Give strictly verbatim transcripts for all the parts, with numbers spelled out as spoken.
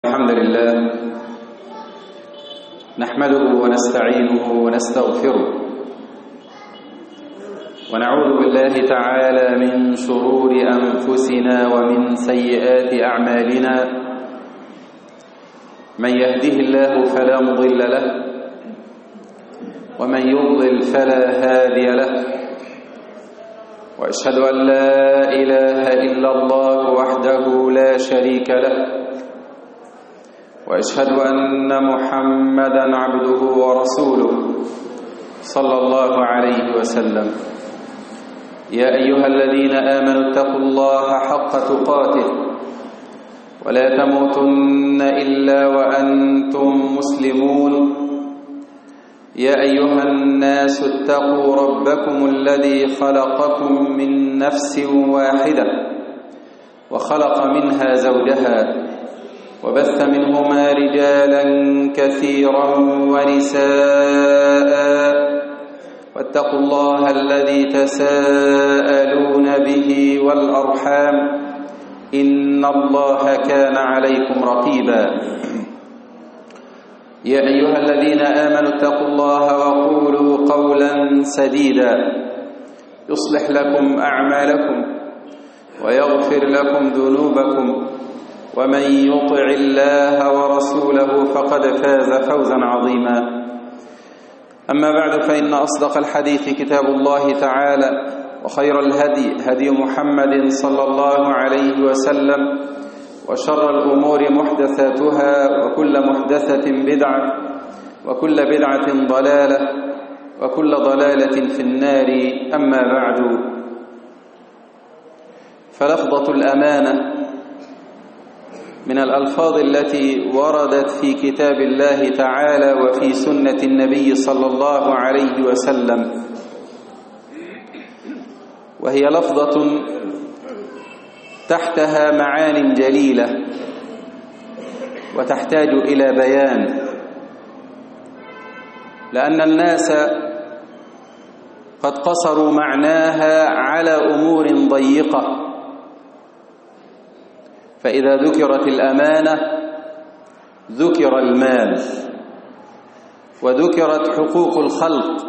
الحمد لله نحمده ونستعينه ونستغفره ونعوذ بالله تعالى من شرور أنفسنا ومن سيئات أعمالنا. من يهده الله فلا مضل له ومن يضلل فلا هادي له، وأشهد أن لا إله إلا الله وحده لا شريك له، وأشهد أن محمدًا عبده ورسوله صلى الله عليه وسلم. يا أيها الذين آمنوا اتقوا الله حق تقاته ولا تموتن إلا وأنتم مسلمون. يا أيها الناس اتقوا ربكم الذي خلقكم من نفس واحدة وخلق منها زوجها وبث منهما رجالا كثيرا ونساء، واتقوا الله الذي تساءلون به والأرحام إن الله كان عليكم رقيبا. يا أيها الذين آمنوا اتقوا الله وقولوا قولا سديدا يصلح لكم أعمالكم ويغفر لكم ذنوبكم، ومن يطع الله ورسوله فقد فاز فوزا عظيما. أما بعد، فإن أصدق الحديث كتاب الله تعالى، وخير الهدي هدي محمد صلى الله عليه وسلم، وشر الأمور محدثاتها، وكل محدثة بدعة، وكل بدعة ضلالة، وكل ضلالة في النار. أما بعد، فلفظة الأمانة من الألفاظ التي وردت في كتاب الله تعالى وفي سنة النبي صلى الله عليه وسلم، وهي لفظة تحتها معان جليلة وتحتاج إلى بيان، لأن الناس قد قصروا معناها على أمور ضيقة. فإذا ذكرت الأمانة ذكر المال، وذكرت حقوق الخلق،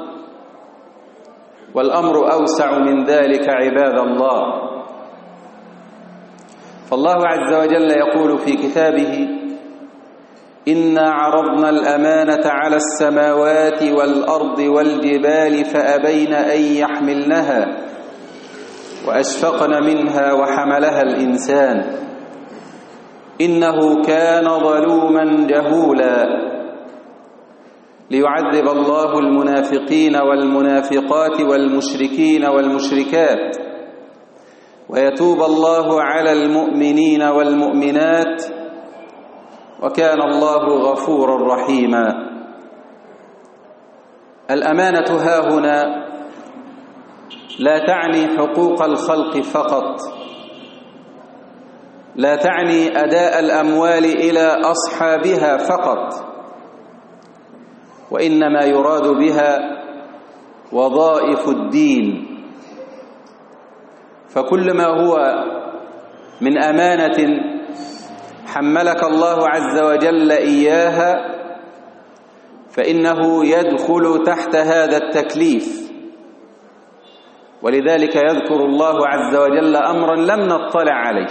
والأمر أوسع من ذلك عباد الله. فالله عز وجل يقول في كتابه: إنا عرضنا الأمانة على السماوات والأرض والجبال فأبين أن يحملنها وأشفقن منها وحملها الإنسان إنه كان ظلوما جهولا. ليعذب الله المنافقين والمنافقات والمشركين والمشركات، ويتوب الله على المؤمنين والمؤمنات، وكان الله غفورا رحيما. الأمانة هاهنا لا تعني حقوق الخلق فقط، لا تعني أداء الأموال إلى أصحابها فقط، وإنما يراد بها وظائف الدين. فكل ما هو من أمانة حملك الله عز وجل إياها فإنه يدخل تحت هذا التكليف. ولذلك يذكر الله عز وجل أمرا لم نطلع عليه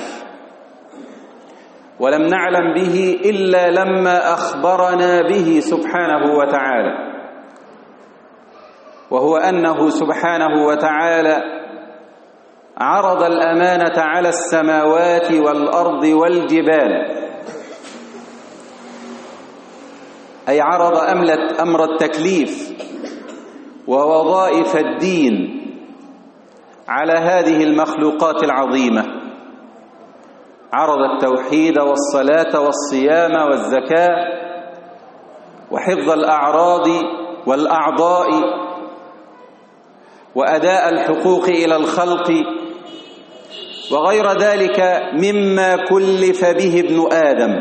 ولم نعلم به إلا لما أخبرنا به سبحانه وتعالى، وهو أنه سبحانه وتعالى عرض الأمانة على السماوات والأرض والجبال، أي عرض أمر التكليف ووظائف الدين على هذه المخلوقات العظيمة. عرض التوحيد والصلاة والصيام والزكاة وحفظ الأعراض والأعضاء وأداء الحقوق إلى الخلق وغير ذلك مما كلف به ابن آدم.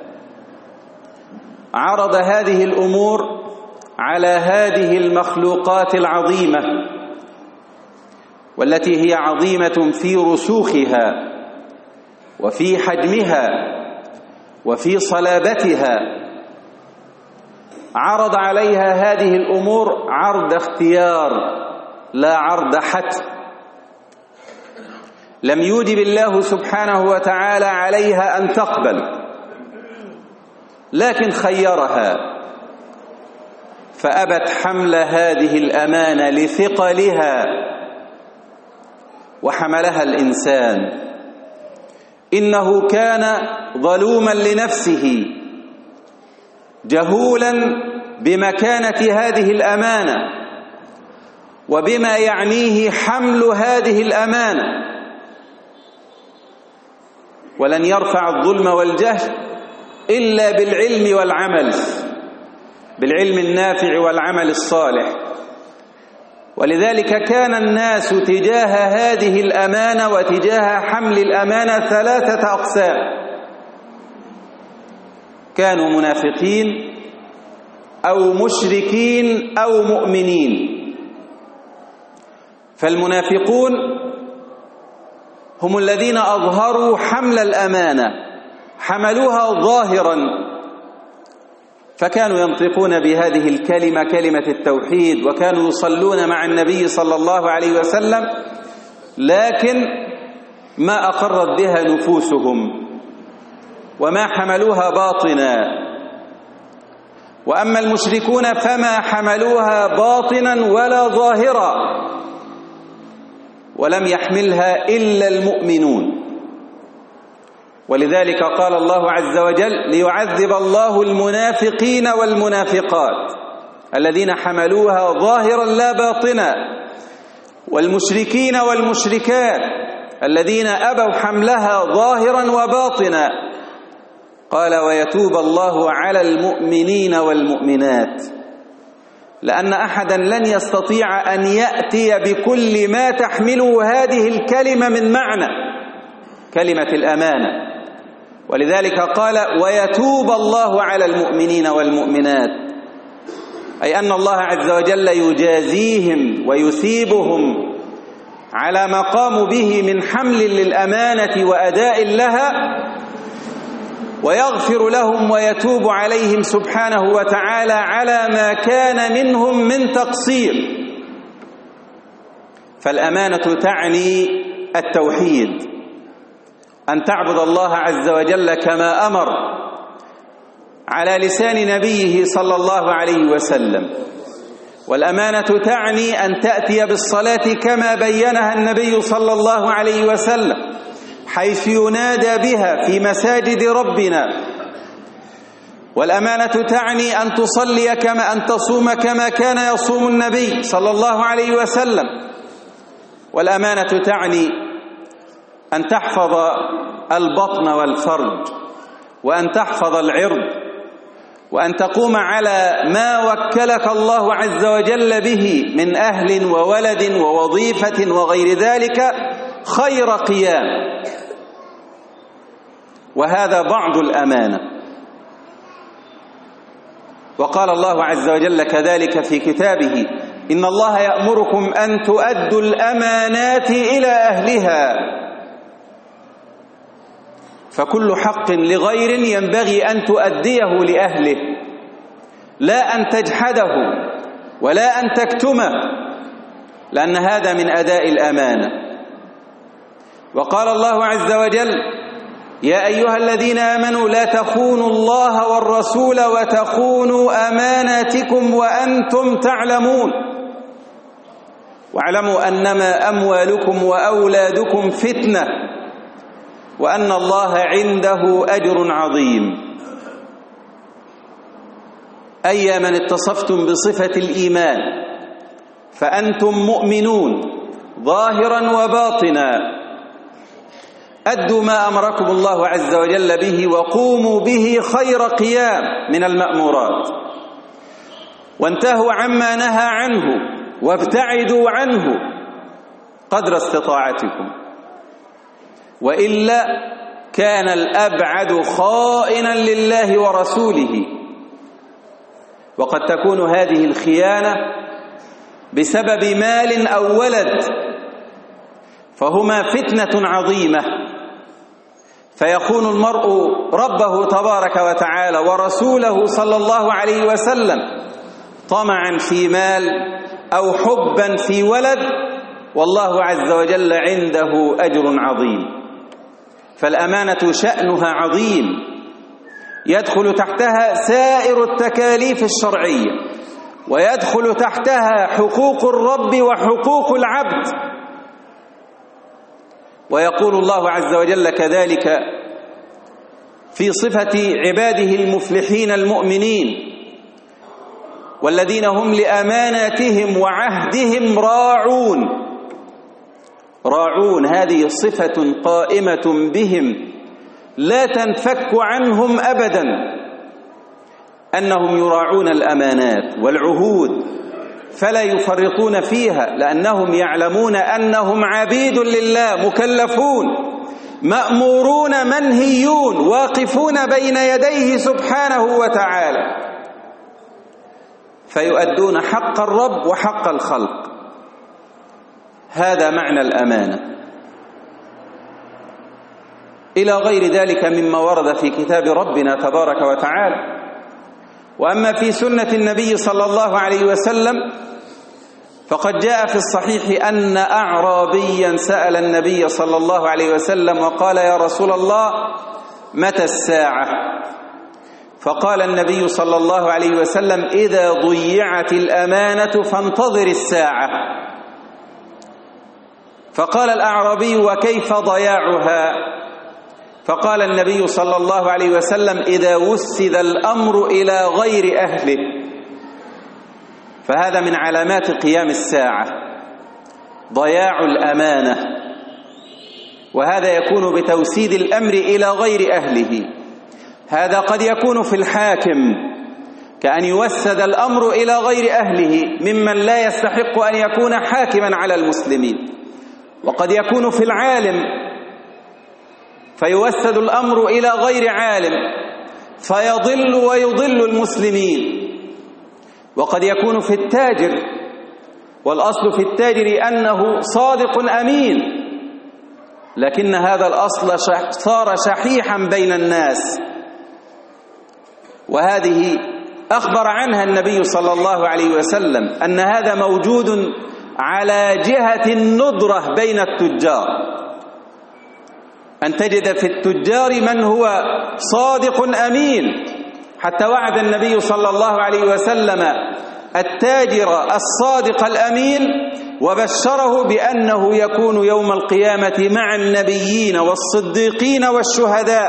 عرض هذه الأمور على هذه المخلوقات العظيمة، والتي هي عظيمة في رسوخها وفي حجمها وفي صلابتها عرض عليها هذه الأمور عرض اختيار لا عرض حتم. لم يوجب الله سبحانه وتعالى عليها أن تقبل، لكن خيرها فأبت حمل هذه الأمانة لثقلها وحملها الإنسان. إنه كان ظلوما لنفسه جهولا بمكانة هذه الأمانة وبما يعنيه حمل هذه الأمانة، ولن يرفع الظلم والجهل إلا بالعلم والعمل، بالعلم النافع والعمل الصالح. ولذلك كان الناس تجاه هذه الأمانة وتجاه حمل الأمانة ثلاثة أقسام: كانوا منافقين أو مشركين أو مؤمنين. فالمنافقون هم الذين أظهروا حمل الأمانة، حملوها ظاهرا، فكانوا ينطقون بهذه الكلمة كلمة التوحيد، وكانوا يصلون مع النبي صلى الله عليه وسلم، لكن ما أقرت بها نفوسهم وما حملوها باطنا. وأما المشركون فما حملوها باطنا ولا ظاهرا، ولم يحملها إلا المؤمنون. ولذلك قال الله عز وجل: ليعذب الله المنافقين والمنافقات الذين حملوها ظاهرا لا باطنا، والمشركين والمشركات الذين أبوا حملها ظاهرا وباطنا. قال: ويتوب الله على المؤمنين والمؤمنات، لأن أحدا لن يستطيع أن يأتي بكل ما تحمله هذه الكلمة من معنى، كلمة الأمانة. ولذلك قال: ويتوب الله على المؤمنين والمؤمنات، أي أن الله عز وجل يجازيهم ويثيبهم على ما قاموا به من حمل للأمانة وأداء لها، ويغفر لهم ويتوب عليهم سبحانه وتعالى على ما كان منهم من تقصير. فالأمانة تعني التوحيد، أن تعبد الله عز وجل كما أمر على لسان نبيه صلى الله عليه وسلم. والأمانة تعني أن تأتي بالصلاة كما بينها النبي صلى الله عليه وسلم، حيث ينادى بها في مساجد ربنا. والأمانة تعني أن تصلي كما أن تصوم كما كان يصوم النبي صلى الله عليه وسلم. والأمانة تعني أن تحفظ البطن والفرج، وأن تحفظ العرض، وأن تقوم على ما وكلك الله عز وجل به من أهل وولد ووظيفة وغير ذلك خير قيام. وهذا بعض الأمانة. وقال الله عز وجل كذلك في كتابه: إن الله يأمركم أن تؤدوا الأمانات إلى أهلها. فكل حق لغير ينبغي أن تؤديه لأهله، لا أن تجحده ولا أن تكتمه، لأن هذا من أداء الأمانة. وقال الله عز وجل: يا أيها الذين آمنوا لا تخونوا الله والرسول وتخونوا أماناتكم وأنتم تعلمون، واعلموا أنما أموالكم وأولادكم فتنة وأن الله عنده أجر عظيم. أي من اتصفتم بصفة الإيمان فأنتم مؤمنون ظاهرا وباطنا، أدوا ما أمركم الله عز وجل به وقوموا به خير قيام من المأمورات، وانتهوا عما نهى عنه وابتعدوا عنه قدر استطاعتكم، وإلا كان الأبعد خائنا لله ورسوله. وقد تكون هذه الخيانة بسبب مال أو ولد، فهما فتنة عظيمة. فيخون المرء ربه تبارك وتعالى ورسوله صلى الله عليه وسلم طمعا في مال أو حبا في ولد، والله عز وجل عنده أجر عظيم. فالأمانة شأنها عظيم، يدخل تحتها سائر التكاليف الشرعية، ويدخل تحتها حقوق الرب وحقوق العبد. ويقول الله عز وجل كذلك في صفة عباده المفلحين المؤمنين: والذين هم لأماناتهم وعهدهم راعون. راعون هذه صفة قائمة بهم لا تنفك عنهم أبدا، أنهم يراعون الأمانات والعهود فلا يفرطون فيها، لأنهم يعلمون أنهم عبيد لله مكلفون مأمورون منهيون واقفون بين يديه سبحانه وتعالى، فيؤدون حق الرب وحق الخلق. هذا معنى الأمانة. إلى غير ذلك مما ورد في كتاب ربنا تبارك وتعالى. وأما في سنة النبي صلى الله عليه وسلم فقد جاء في الصحيح أن أعرابيا سأل النبي صلى الله عليه وسلم وقال: يا رسول الله، متى الساعة؟ فقال النبي صلى الله عليه وسلم: إذا ضيعت الأمانة فانتظر الساعة. فقال الأعرابي: وكيف ضياعها؟ فقال النبي صلى الله عليه وسلم: إذا وسد الأمر إلى غير أهله. فهذا من علامات قيام الساعة، ضياع الأمانة، وهذا يكون بتوسيد الأمر إلى غير أهله. هذا قد يكون في الحاكم، كأن يوسد الأمر إلى غير أهله ممن لا يستحق أن يكون حاكما على المسلمين، وقد يكون في العالم فيوسد الأمر إلى غير عالم فيضل ويضل المسلمين، وقد يكون في التاجر، والأصل في التاجر أنه صادق أمين، لكن هذا الأصل صار شحيحا بين الناس، وهذه أخبر عنها النبي صلى الله عليه وسلم أن هذا موجود على جهة الندرة بين التجار، أن تجد في التجار من هو صادق أمين، حتى وعد النبي صلى الله عليه وسلم التاجر الصادق الأمين وبشره بأنه يكون يوم القيامة مع النبيين والصديقين والشهداء،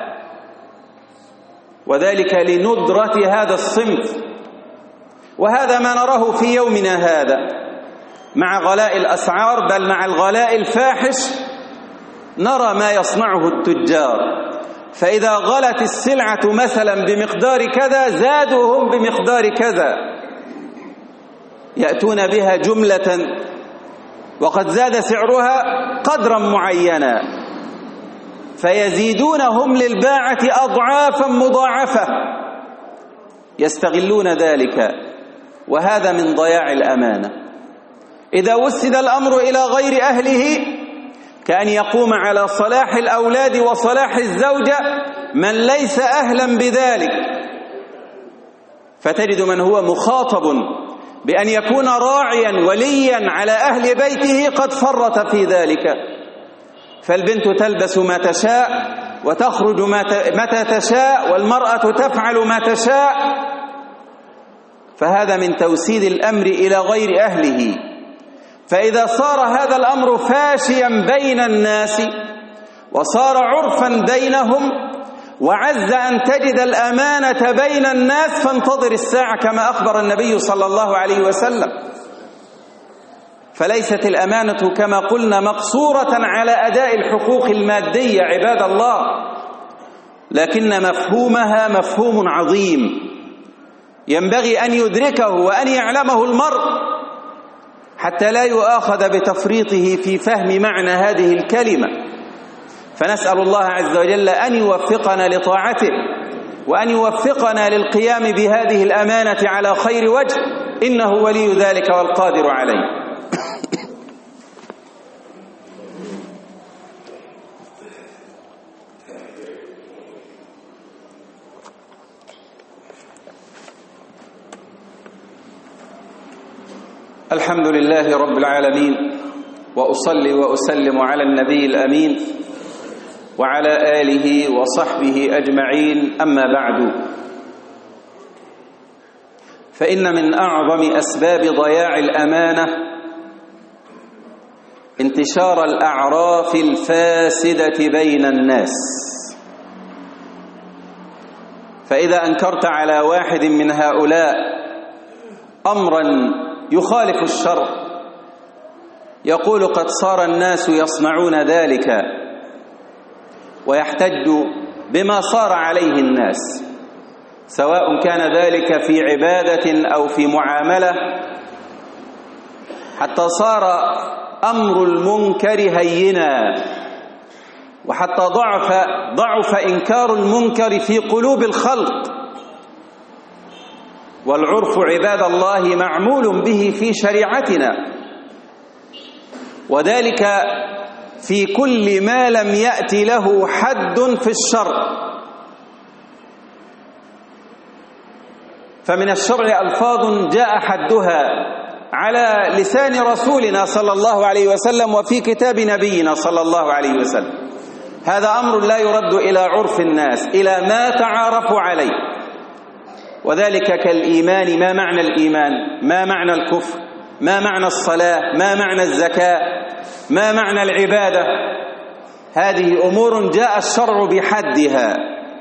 وذلك لندرة هذا الصنف. وهذا ما نراه في يومنا هذا مع غلاء الأسعار، بل مع الغلاء الفاحش نرى ما يصنعه التجار. فإذا غلت السلعة مثلا بمقدار كذا زادوا هم بمقدار كذا، يأتون بها جملة وقد زاد سعرها قدرا معينا، فيزيدون هم للباعة أضعافا مضاعفة، يستغلون ذلك، وهذا من ضياع الأمانة. إذا وسد الأمر إلى غير أهله كأن يقوم على صلاح الأولاد وصلاح الزوجة من ليس أهلا بذلك، فتجد من هو مخاطب بأن يكون راعيا وليا على أهل بيته قد فرط في ذلك. فالبنت تلبس ما تشاء وتخرج متى تشاء، والمرأة تفعل ما تشاء، فهذا من توسيد الأمر إلى غير أهله. فإذا صار هذا الأمر فاشيا بين الناس وصار عرفا بينهم، وعز أن تجد الأمانة بين الناس، فانتظر الساعة كما أخبر النبي صلى الله عليه وسلم. فليست الأمانة كما قلنا مقصورة على أداء الحقوق المادية عباد الله، لكن مفهومها مفهوم عظيم ينبغي أن يدركه وأن يعلمه المرء حتى لا يؤاخذ بتفريطه في فهم معنى هذه الكلمة. فنسأل الله عز وجل أن يوفقنا لطاعته، وأن يوفقنا للقيام بهذه الأمانة على خير وجه، إنه ولي ذلك والقادر عليه. الحمد لله رب العالمين، وأصلي وأسلم على النبي الأمين وعلى آله وصحبه أجمعين. أما بعد، فإن من أعظم أسباب ضياع الأمانة انتشار الأعراف الفاسدة بين الناس. فإذا أنكرت على واحد من هؤلاء أمرا يخالف الشرع يقول قد صار الناس يصنعون ذلك، ويحتج بما صار عليه الناس، سواء كان ذلك في عبادة أو في معاملة، حتى صار أمر المنكر هينا، وحتى ضعف ضعف إنكار المنكر في قلوب الخلق. والعرف عباد الله معمول به في شريعتنا، وذلك في كل ما لم يأتي له حد في الشرع. فمن الشرع ألفاظ جاء حدها على لسان رسولنا صلى الله عليه وسلم وفي كتاب نبينا صلى الله عليه وسلم. هذا أمر لا يرد إلى عرف الناس، إلى ما تعارفوا عليه. وذلك كالإيمان، ما معنى الإيمان؟ ما معنى الكفر؟ ما معنى الصلاة؟ ما معنى الزكاة؟ ما معنى العبادة؟ هذه أمور جاء الشرع بحدها،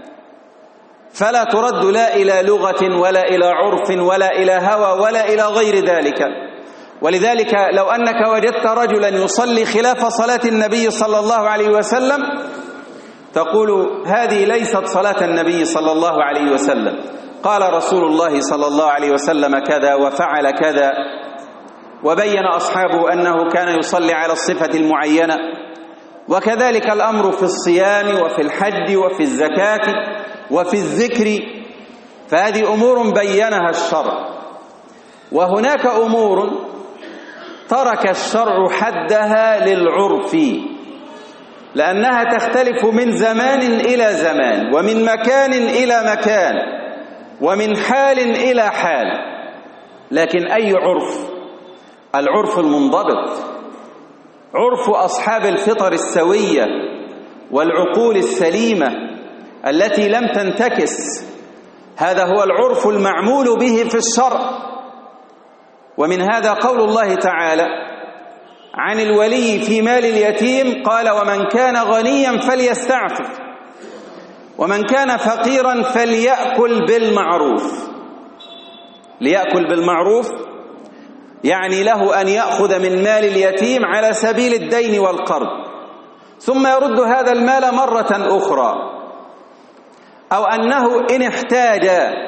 فلا ترد لا إلى لغة ولا إلى عرف ولا إلى هوى ولا إلى غير ذلك. ولذلك لو أنك وجدت رجلا يصلي خلاف صلاة النبي صلى الله عليه وسلم تقول هذه ليست صلاة النبي صلى الله عليه وسلم، قال رسول الله صلى الله عليه وسلم كذا وفعل كذا، وبين أصحابه أنه كان يصلي على الصفة المعينة. وكذلك الأمر في الصيام وفي الحج وفي الزكاة وفي الذكر، فهذه أمور بينها الشرع. وهناك أمور ترك الشرع حدها للعرف، لأنها تختلف من زمان إلى زمان، ومن مكان إلى مكان، ومن حال إلى حال. لكن أي عرف؟ العرف المنضبط، عرف أصحاب الفطر السوية والعقول السليمة التي لم تنتكس. هذا هو العرف المعمول به في الشرع. ومن هذا قول الله تعالى عن الولي في مال اليتيم، قال ومن كان غنيا فليستعفف ومن كان فقيرا فليأكل بالمعروف. ليأكل بالمعروف يعني له أن يأخذ من مال اليتيم على سبيل الدين والقرض، ثم يرد هذا المال مرة أخرى، أو أنه إن احتاج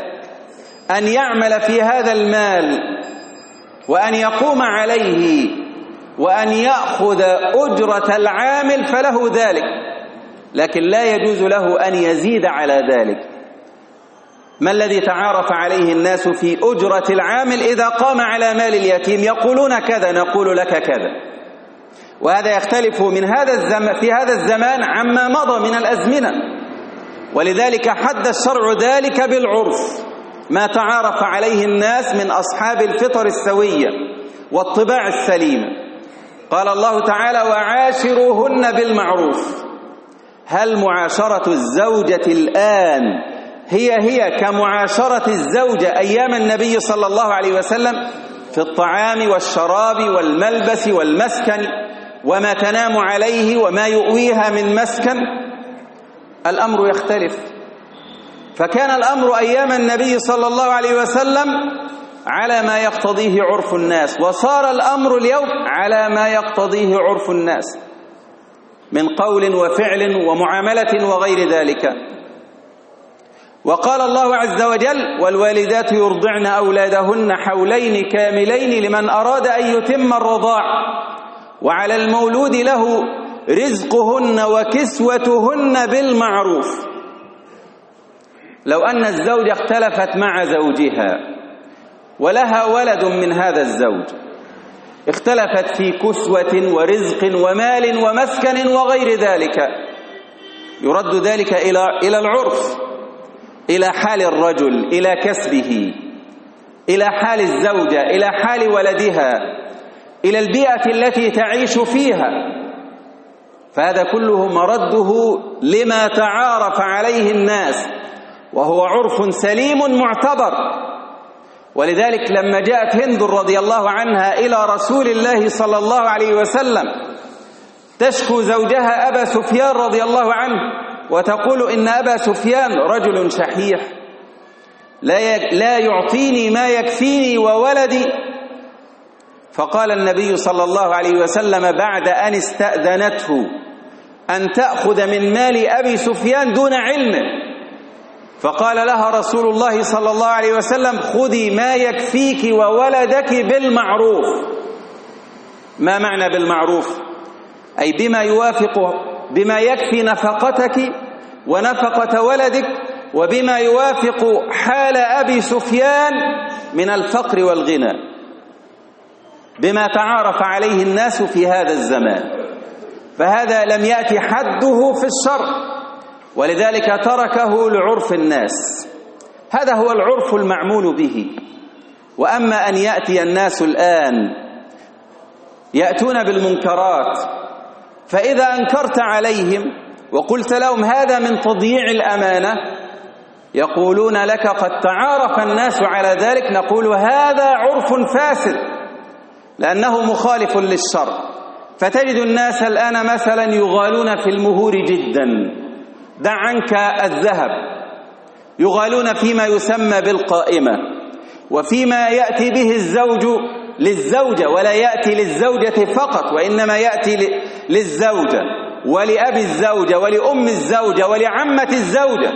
أن يعمل في هذا المال وأن يقوم عليه وأن يأخذ أجرة العامل فله ذلك، لكن لا يجوز له أن يزيد على ذلك. ما الذي تعارف عليه الناس في أجرة العامل إذا قام على مال اليتيم؟ يقولون كذا، نقول لك كذا. وهذا يختلف من هذا الزمان في هذا الزمان عما مضى من الأزمنة. ولذلك حد الشرع ذلك بالعرف، ما تعارف عليه الناس من أصحاب الفطر السوية والطباع السليمة. قال الله تعالى وعاشروهن بالمعروف. هل معاشرة الزوجة الآن هي هي كمعاشرة الزوجة أيام النبي صلى الله عليه وسلم في الطعام والشراب والملبس والمسكن وما تنام عليه وما يؤويها من مسكن؟ الأمر يختلف. فكان الأمر أيام النبي صلى الله عليه وسلم على ما يقتضيه عرف الناس، وصار الأمر اليوم على ما يقتضيه عرف الناس من قول وفعل ومعاملة وغير ذلك. وقال الله عز وجل والوالدات يرضعن أولادهن حولين كاملين لمن أراد أن يتم الرضاع وعلى المولود له رزقهن وكسوتهن بالمعروف. لو أن الزوجة اختلفت مع زوجها ولها ولد من هذا الزوج، اختلفت في كسوة ورزق ومال ومسكن وغير ذلك، يرد ذلك إلى إلى العرف، إلى حال الرجل، إلى كسبه، إلى حال الزوجة، إلى حال ولدها. إلى البيئة التي تعيش فيها، فهذا كله مرده لما تعارف عليه الناس، وهو عرف سليم معتبر. ولذلك لما جاءت هند رضي الله عنها إلى رسول الله صلى الله عليه وسلم تشكو زوجها أبا سفيان رضي الله عنه، وتقول إن أبا سفيان رجل شحيح لا يعطيني ما يكفيني وولدي، فقال النبي صلى الله عليه وسلم بعد أن استأذنته أن تأخذ من مال أبي سفيان دون علمه، فقال لها رسول الله صلى الله عليه وسلم خذي ما يكفيك وولدك بالمعروف. ما معنى بالمعروف؟ أي بما يوافق، بما يكفي نفقتك ونفقة ولدك، وبما يوافق حال أبي سفيان من الفقر والغنى، بما تعارف عليه الناس في هذا الزمان. فهذا لم يأتي حده في الشرع، ولذلك تركه لعرف الناس. هذا هو العرف المعمول به. وأما أن يأتي الناس الآن يأتون بالمنكرات، فإذا أنكرت عليهم وقلت لهم هذا من تضييع الأمانة يقولون لك قد تعارف الناس على ذلك، نقول هذا عرف فاسد لأنه مخالف للشرع. فتجد الناس الآن مثلا يغالون في المهور جدا، دع عنك الذهب، يغالون فيما يسمى بالقائمة، وفيما يأتي به الزوج للزوجة، ولا يأتي للزوجة فقط، وإنما يأتي للزوجة ولأبي الزوجة ولأم الزوجة ولعمة الزوجة،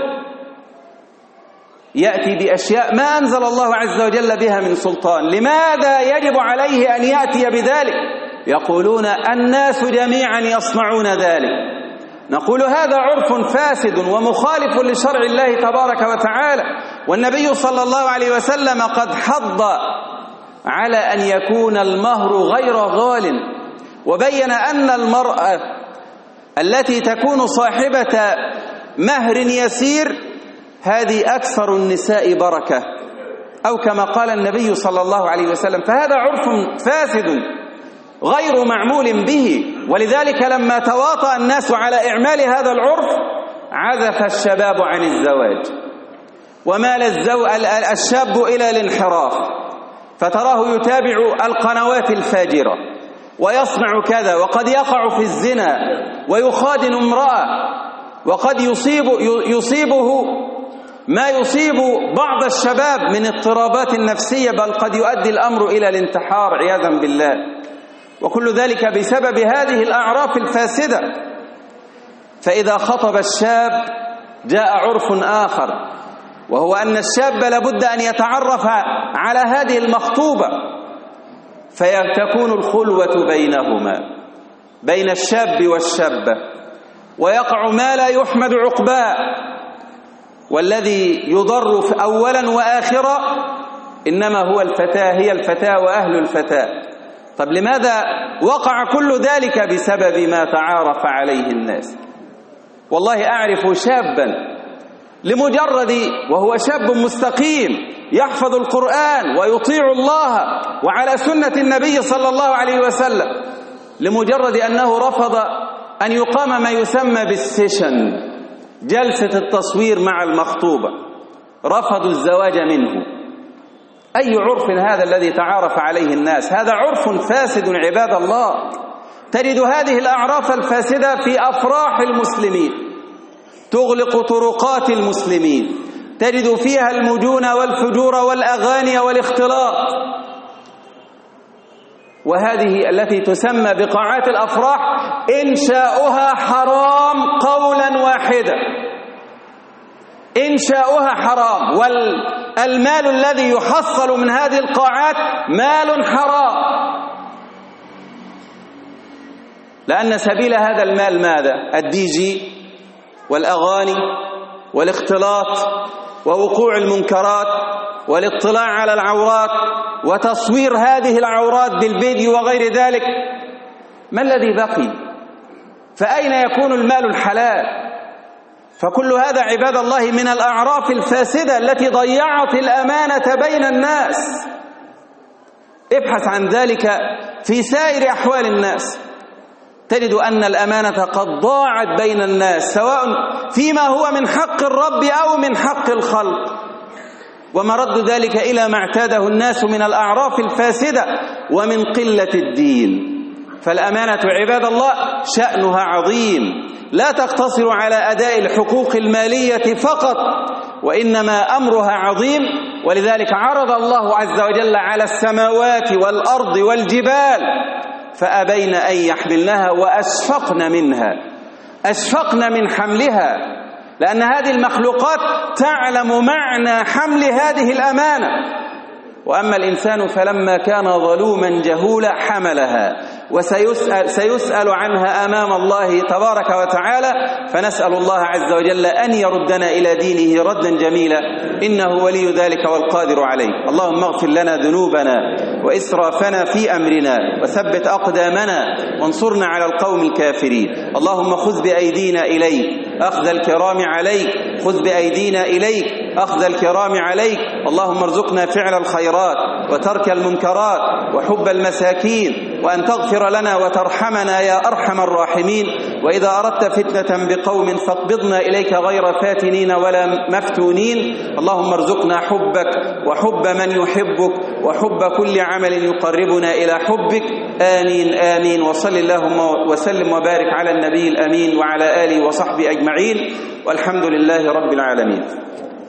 يأتي بأشياء ما أنزل الله عز وجل بها من سلطان. لماذا يجب عليه أن يأتي بذلك؟ يقولون الناس جميعا يصنعون ذلك. نقول هذا عرف فاسد ومخالف لشرع الله تبارك وتعالى، والنبي صلى الله عليه وسلم قد حض على أن يكون المهر غير غال، وبين أن المرأة التي تكون صاحبة مهر يسير هذه أكثر النساء بركة، أو كما قال النبي صلى الله عليه وسلم. فهذا عرف فاسد غير معمول به، ولذلك لما تواطأ الناس على إعمال هذا العرف عزف الشباب عن الزواج، ومال الشاب إلى الانحراف، فتراه يتابع القنوات الفاجرة ويصنع كذا، وقد يقع في الزنا ويخادن امرأة، وقد يصيب يصيبه ما يصيب بعض الشباب من اضطرابات نفسية، بل قد يؤدي الأمر إلى الانتحار عياذا بالله، وكل ذلك بسبب هذه الأعراف الفاسدة. فإذا خطب الشاب جاء عرف آخر، وهو أن الشاب لابد أن يتعرف على هذه المخطوبة، فتكون الخلوة بينهما، بين الشاب والشابة، ويقع ما لا يحمد عقباه، والذي يضر أولا وآخرا إنما هو الفتاة، هي الفتاة وأهل الفتاة. طب لماذا وقع كل ذلك؟ بسبب ما تعارف عليه الناس. والله أعرف شابا لمجرد وهو شاب مستقيم يحفظ القرآن ويطيع الله وعلى سنة النبي صلى الله عليه وسلم، لمجرد أنه رفض أن يقام ما يسمى بالسيشن، جلسة التصوير مع المخطوبة، رفضوا الزواج منه. أي عرف هذا الذي تعارف عليه الناس؟ هذا عرف فاسد عباد الله. تجد هذه الأعراف الفاسدة في أفراح المسلمين، تغلق طرقات المسلمين، تجد فيها المجون والفجور والأغاني والاختلاط، وهذه التي تسمى بقاعات الأفراح إنشاؤها حرام قولا واحدا، إنشاؤها حرام، والمال الذي يحصل من هذه القاعات مال حرام، لأن سبيل هذا المال ماذا؟ الدي جي والأغاني والاختلاط ووقوع المنكرات والاطلاع على العورات وتصوير هذه العورات بالفيديو وغير ذلك. ما الذي بقي؟ فأين يكون المال الحلال؟ فكل هذا عباد الله من الأعراف الفاسدة التي ضيعت الأمانة بين الناس. ابحث عن ذلك في سائر أحوال الناس، تجد أن الأمانة قد ضاعت بين الناس، سواء فيما هو من حق الرب أو من حق الخلق، ومرد ذلك إلى ما اعتاده الناس من الأعراف الفاسدة ومن قلة الدين. فالأمانة عباد الله شأنها عظيم، لا تقتصر على أداء الحقوق المالية فقط، وإنما أمرها عظيم. ولذلك عرض الله عز وجل على السماوات والأرض والجبال فأبين أن يحملنها وأشفقن منها، أشفقن من حملها، لأن هذه المخلوقات تعلم معنى حمل هذه الأمانة. وأما الإنسان فلما كان ظلوما جهولا حملها، وسيسأل سيسأل عنها أمام الله تبارك وتعالى. فنسأل الله عز وجل أن يردنا إلى دينه ردا جميلا، إنه ولي ذلك والقادر عليه. اللهم اغفر لنا ذنوبنا وإسرافنا في أمرنا، وثبت أقدامنا وانصرنا على القوم الكافرين. اللهم خذ بأيدينا إليك أخذ الكرام عليك، خذ بأيدينا إليك أخذ الكرام عليك. اللهم ارزقنا فعل الخيرات وترك المنكرات وحب المساكين، وأن تغفر لنا وترحمنا يا أرحم الراحمين. وإذا أردت فتنة بقوم فاقبضنا إليك غير فاتنين ولا مفتونين. اللهم ارزقنا حبك وحب من يحبك وحب كل عمل يقربنا إلى حبك. آمين آمين. وصل اللهم وسلم وبارك على النبي الأمين وعلى آله وصحبه أجمعين، والحمد لله رب العالمين.